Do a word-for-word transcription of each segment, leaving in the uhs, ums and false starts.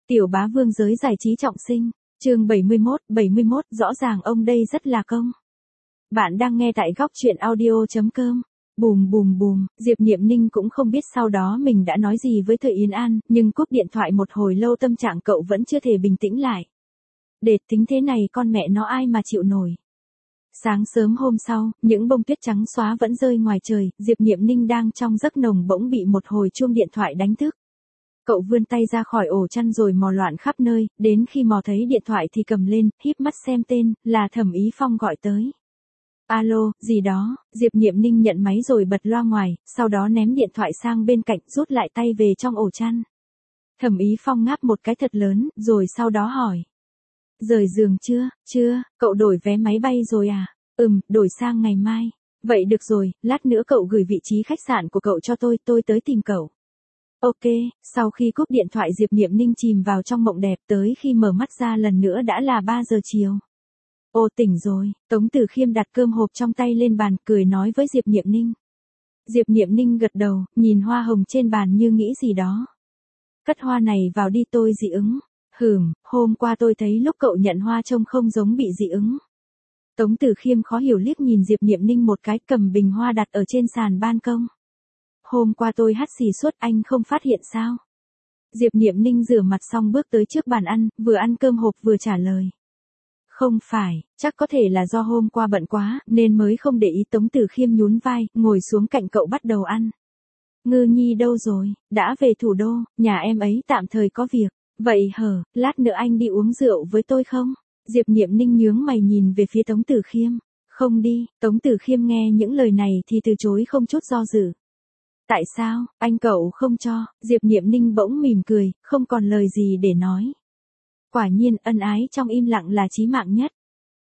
Tiểu bá vương giới giải trí trọng sinh, chương bảy mươi mốt, bảy mươi mốt, rõ ràng ông đây rất là công. Bạn đang nghe tại góc truyện audio chấm com. Bùm bùm bùm, Diệp Niệm Ninh cũng không biết sau đó mình đã nói gì với Thời Yến An, nhưng cúp điện thoại một hồi lâu tâm trạng cậu vẫn chưa thể bình tĩnh lại. Để tính thế này con mẹ nó ai mà chịu nổi. Sáng sớm hôm sau, những bông tuyết trắng xóa vẫn rơi ngoài trời, Diệp Niệm Ninh đang trong giấc nồng bỗng bị một hồi chuông điện thoại đánh thức. Cậu vươn tay ra khỏi ổ chăn rồi mò loạn khắp nơi, đến khi mò thấy điện thoại thì cầm lên, híp mắt xem tên, là Thẩm Ý Phong gọi tới. Alo, gì đó, Diệp Niệm Ninh nhận máy rồi bật loa ngoài, sau đó ném điện thoại sang bên cạnh, rút lại tay về trong ổ chăn. Thẩm Ý Phong ngáp một cái thật lớn, rồi sau đó hỏi. Rời giường chưa, chưa, cậu đổi vé máy bay rồi à? Ừm, đổi sang ngày mai. Vậy được rồi, lát nữa cậu gửi vị trí khách sạn của cậu cho tôi, tôi tới tìm cậu. Ok, sau khi cúp điện thoại Diệp Niệm Ninh chìm vào trong mộng đẹp, tới khi mở mắt ra lần nữa đã là ba giờ chiều. Ô tỉnh rồi, Tống Tử Khiêm đặt cơm hộp trong tay lên bàn, cười nói với Diệp Niệm Ninh. Diệp Niệm Ninh gật đầu, nhìn hoa hồng trên bàn như nghĩ gì đó. Cất hoa này vào đi, tôi dị ứng. Hừm, hôm qua tôi thấy lúc cậu nhận hoa trông không giống bị dị ứng. Tống Tử Khiêm khó hiểu liếc nhìn Diệp Niệm Ninh một cái, cầm bình hoa đặt ở trên sàn ban công. Hôm qua tôi hắt xì suốt, anh không phát hiện sao? Diệp Niệm Ninh rửa mặt xong bước tới trước bàn ăn, vừa ăn cơm hộp vừa trả lời. Không phải, chắc có thể là do hôm qua bận quá, nên mới không để ý. Tống Tử Khiêm nhún vai, ngồi xuống cạnh cậu bắt đầu ăn. Ngư Nhi đâu rồi, đã về thủ đô, nhà em ấy tạm thời có việc. Vậy hở, lát nữa anh đi uống rượu với tôi không? Diệp Niệm Ninh nhướng mày nhìn về phía Tống Tử Khiêm. Không đi, Tống Tử Khiêm nghe những lời này thì từ chối không chút do dự. Tại sao, anh cậu không cho? Diệp Niệm Ninh bỗng mỉm cười, không còn lời gì để nói. Quả nhiên, ân ái trong im lặng là chí mạng nhất.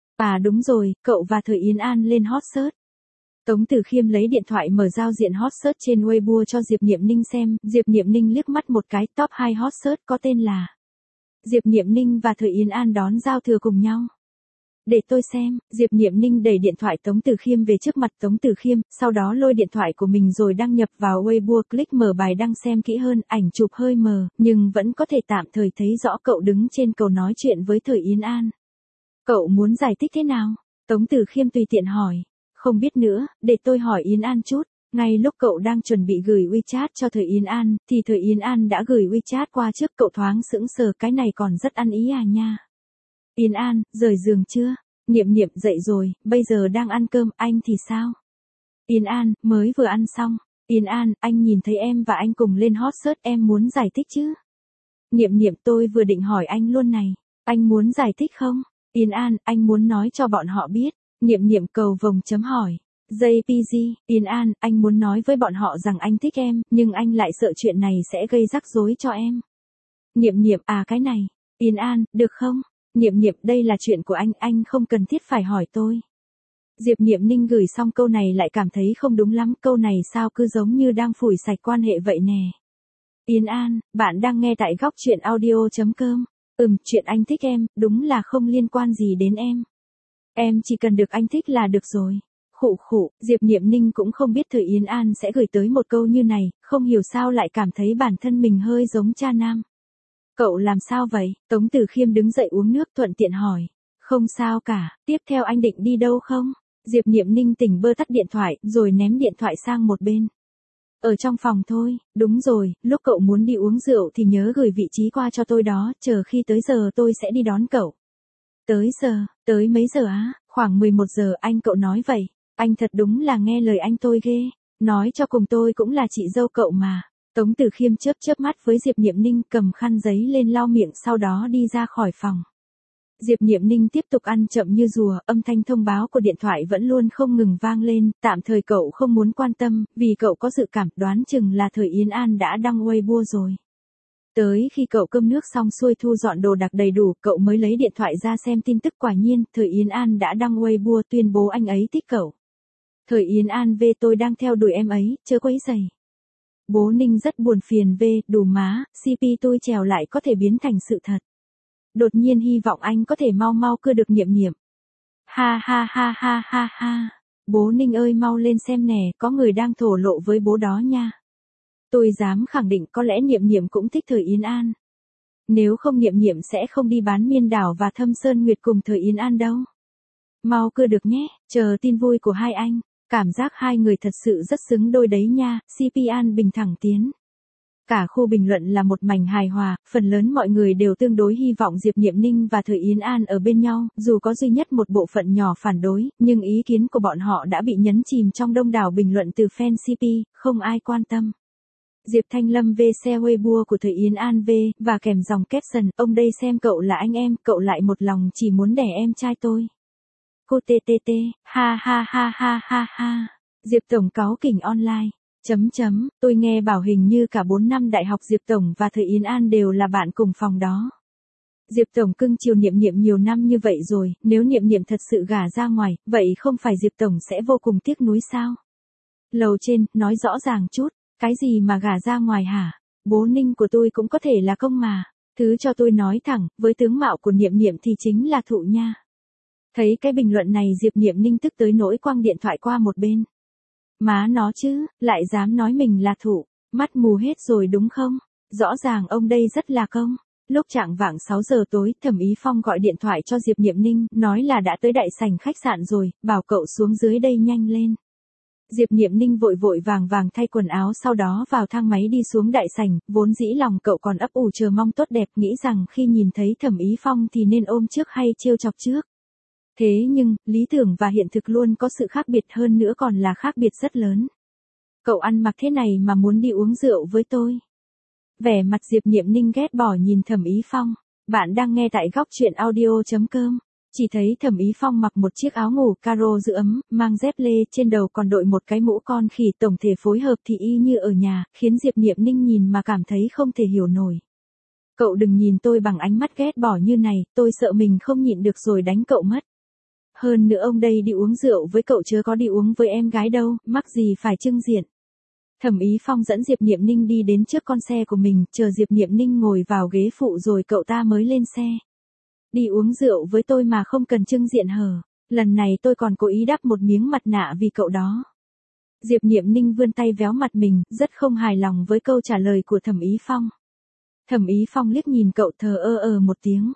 À đúng rồi, cậu và Thời Yến An lên hot search. Tống Tử Khiêm lấy điện thoại mở giao diện hot search trên Weibo cho Diệp Niệm Ninh xem, Diệp Niệm Ninh liếc mắt một cái, top hai hot search có tên là Diệp Niệm Ninh và Thời Yến An đón giao thừa cùng nhau. Để tôi xem, Diệp Niệm Ninh đẩy điện thoại Tống Tử Khiêm về trước mặt Tống Tử Khiêm, sau đó lôi điện thoại của mình rồi đăng nhập vào Weibo, click mở bài đăng xem kỹ hơn, ảnh chụp hơi mờ, nhưng vẫn có thể tạm thời thấy rõ cậu đứng trên cầu nói chuyện với Thời Yến An. Cậu muốn giải thích thế nào? Tống Tử Khiêm tùy tiện hỏi. Không biết nữa, để tôi hỏi Yến An chút. Ngay lúc cậu đang chuẩn bị gửi WeChat cho Thời Yến An, thì Thời Yến An đã gửi WeChat qua trước. Cậu thoáng sững sờ, cái này còn rất ăn ý à nha. Yến An, rời giường chưa? Niệm Niệm dậy rồi, bây giờ đang ăn cơm, anh thì sao? Yến An, mới vừa ăn xong. Yến An, anh nhìn thấy em và anh cùng lên hot search, em muốn giải thích chứ? Niệm Niệm, tôi vừa định hỏi anh luôn này. Anh muốn giải thích không? Yến An, anh muốn nói cho bọn họ biết. Niệm Niệm cầu vồng chấm hỏi. jê pê giê, Yến An, anh muốn nói với bọn họ rằng anh thích em, nhưng anh lại sợ chuyện này sẽ gây rắc rối cho em. Niệm Niệm, à cái này. Yến An, được không? Niệm Niệm, đây là chuyện của anh, anh không cần thiết phải hỏi tôi. Diệp Niệm Ninh gửi xong câu này lại cảm thấy không đúng lắm, câu này sao cứ giống như đang phủi sạch quan hệ vậy nè. Yến An, bạn đang nghe tại góc truyện audio chấm com. Ừm, chuyện anh thích em, đúng là không liên quan gì đến em. Em chỉ cần được anh thích là được rồi. Khụ khụ, Diệp Niệm Ninh cũng không biết Thời Yến An sẽ gửi tới một câu như này, không hiểu sao lại cảm thấy bản thân mình hơi giống cha nam. Cậu làm sao vậy? Tống Tử Khiêm đứng dậy uống nước thuận tiện hỏi. Không sao cả, tiếp theo anh định đi đâu không? Diệp Niệm Ninh tỉnh bơ tắt điện thoại, rồi ném điện thoại sang một bên. Ở trong phòng thôi, đúng rồi, lúc cậu muốn đi uống rượu thì nhớ gửi vị trí qua cho tôi đó, chờ khi tới giờ tôi sẽ đi đón cậu. Tới giờ, tới mấy giờ á? Khoảng mười một giờ, anh cậu nói vậy. Anh thật đúng là nghe lời anh tôi ghê. Nói cho cùng tôi cũng là chị dâu cậu mà. Tống Tử Khiêm chớp chớp mắt với Diệp Niệm Ninh, cầm khăn giấy lên lau miệng, sau đó đi ra khỏi phòng. Diệp Niệm Ninh tiếp tục ăn chậm như rùa, âm thanh thông báo của điện thoại vẫn luôn không ngừng vang lên, tạm thời cậu không muốn quan tâm, vì cậu có dự cảm đoán chừng là Thời Yến An đã đăng Weibo rồi. Tới khi cậu cơm nước xong xuôi thu dọn đồ đạc đầy đủ, cậu mới lấy điện thoại ra xem tin tức, quả nhiên, Thời Yến An đã đăng Weibo tuyên bố anh ấy thích cậu. Thời Yến An về, tôi đang theo đuổi em ấy, chớ quấy rầy. Bố Ninh rất buồn phiền về, đủ má, xê pê tôi trèo lại có thể biến thành sự thật. Đột nhiên hy vọng anh có thể mau mau cưa được Niệm Niệm. Ha ha ha ha ha ha. Bố Ninh ơi mau lên xem nè, có người đang thổ lộ với bố đó nha. Tôi dám khẳng định có lẽ Niệm Niệm cũng thích Thời Yến An. Nếu không Niệm Niệm sẽ không đi bán miên đảo và Thâm Sơn Nguyệt cùng Thời Yến An đâu. Mau cưa được nhé, chờ tin vui của hai anh. Cảm giác hai người thật sự rất xứng đôi đấy nha, xê pê An Bình thẳng tiến. Cả khu bình luận là một mảnh hài hòa, phần lớn mọi người đều tương đối hy vọng Diệp Niệm Ninh và Thời Yến An ở bên nhau, dù có duy nhất một bộ phận nhỏ phản đối, nhưng ý kiến của bọn họ đã bị nhấn chìm trong đông đảo bình luận từ fan xê pê, không ai quan tâm. Diệp Thanh Lâm vê xe Weibo của Thời Yến An V, và kèm dòng caption, ông đây xem cậu là anh em, cậu lại một lòng chỉ muốn đẻ em trai tôi. Cô tê tê tê, ha ha ha ha ha ha. Diệp Tổng cáu kỉnh online. Chấm chấm, tôi nghe bảo hình như cả bốn năm đại học Diệp Tổng và Thời Yến An đều là bạn cùng phòng đó. Diệp Tổng cưng chiều Niệm Niệm nhiều năm như vậy rồi, nếu Niệm Niệm thật sự gả ra ngoài, vậy không phải Diệp Tổng sẽ vô cùng tiếc nuối sao? Lầu trên, nói rõ ràng chút, cái gì mà gả ra ngoài hả? Bố Ninh của tôi cũng có thể là công mà. Thứ cho tôi nói thẳng, với tướng mạo của Niệm Niệm thì chính là thụ nha. Thấy cái bình luận này Diệp Niệm Ninh tức tới nỗi quăng điện thoại qua một bên. Má nó chứ, lại dám nói mình là thụ, mắt mù hết rồi đúng không? Rõ ràng ông đây rất là công. Lúc chạng vạng sáu giờ tối, Thẩm Ý Phong gọi điện thoại cho Diệp Niệm Ninh, nói là đã tới đại sảnh khách sạn rồi, bảo cậu xuống dưới đây nhanh lên. Diệp Niệm Ninh vội vội vàng vàng thay quần áo sau đó vào thang máy đi xuống đại sảnh, vốn dĩ lòng cậu còn ấp ủ chờ mong tốt đẹp nghĩ rằng khi nhìn thấy Thẩm Ý Phong thì nên ôm trước hay trêu chọc trước. Thế nhưng, lý tưởng và hiện thực luôn có sự khác biệt hơn nữa còn là khác biệt rất lớn. Cậu ăn mặc thế này mà muốn đi uống rượu với tôi. Vẻ mặt Diệp Niệm Ninh ghét bỏ nhìn Thẩm Ý Phong. Bạn đang nghe tại góc truyện audio chấm com. Chỉ thấy Thẩm Ý Phong mặc một chiếc áo ngủ caro giữ ấm, mang dép lê, trên đầu còn đội một cái mũ con khỉ, tổng thể phối hợp thì y như ở nhà, khiến Diệp Niệm Ninh nhìn mà cảm thấy không thể hiểu nổi. Cậu đừng nhìn tôi bằng ánh mắt ghét bỏ như này, tôi sợ mình không nhịn được rồi đánh cậu mất. Hơn nữa ông đây đi uống rượu với cậu chớ có đi uống với em gái đâu, mắc gì phải trưng diện. Thẩm Ý Phong dẫn Diệp Niệm Ninh đi đến trước con xe của mình, chờ Diệp Niệm Ninh ngồi vào ghế phụ rồi cậu ta mới lên xe. Đi uống rượu với tôi mà không cần trưng diện hở, lần này tôi còn cố ý đắp một miếng mặt nạ vì cậu đó. Diệp Niệm Ninh vươn tay véo mặt mình, rất không hài lòng với câu trả lời của Thẩm Ý Phong. Thẩm Ý Phong liếc nhìn cậu thờ ơ ờ một tiếng.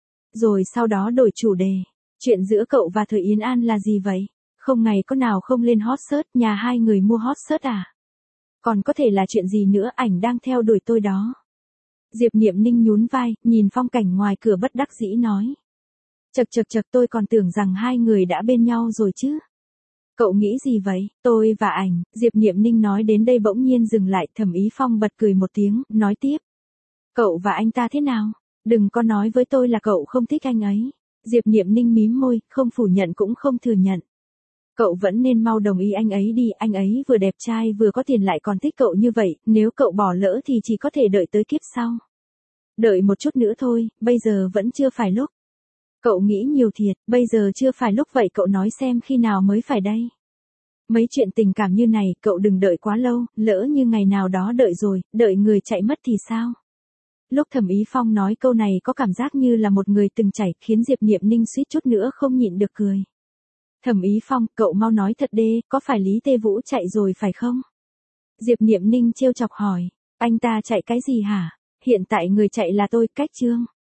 Rồi sau đó đổi chủ đề. Chuyện giữa cậu và Thời Yến An là gì vậy? Không ngày có nào không lên hot search, nhà hai người mua hot search à? Còn có thể là chuyện gì nữa, ảnh đang theo đuổi tôi đó. Diệp Niệm Ninh nhún vai, nhìn phong cảnh ngoài cửa bất đắc dĩ nói. Chật chật chật tôi còn tưởng rằng hai người đã bên nhau rồi chứ. Cậu nghĩ gì vậy? Tôi và ảnh, Diệp Niệm Ninh nói đến đây bỗng nhiên dừng lại, Thẩm Ý Phong bật cười một tiếng, nói tiếp. Cậu và anh ta thế nào? Đừng có nói với tôi là cậu không thích anh ấy. Diệp Niệm Ninh mím môi, không phủ nhận cũng không thừa nhận. Cậu vẫn nên mau đồng ý anh ấy đi, anh ấy vừa đẹp trai vừa có tiền lại còn thích cậu như vậy, nếu cậu bỏ lỡ thì chỉ có thể đợi tới kiếp sau. Đợi một chút nữa thôi, bây giờ vẫn chưa phải lúc. Cậu nghĩ nhiều thiệt, bây giờ chưa phải lúc vậy cậu nói xem khi nào mới phải đây. Mấy chuyện tình cảm như này, cậu đừng đợi quá lâu, lỡ như ngày nào đó đợi rồi, đợi người chạy mất thì sao? Lúc Thẩm Ý Phong nói câu này có cảm giác như là một người từng chảy, khiến Diệp Niệm Ninh suýt chút nữa không nhịn được cười. Thẩm Ý Phong, cậu mau nói thật đê, có phải Lý Tê Vũ chạy rồi phải không? Diệp Niệm Ninh trêu chọc hỏi, anh ta chạy cái gì hả? Hiện tại người chạy là tôi, Cách Trương.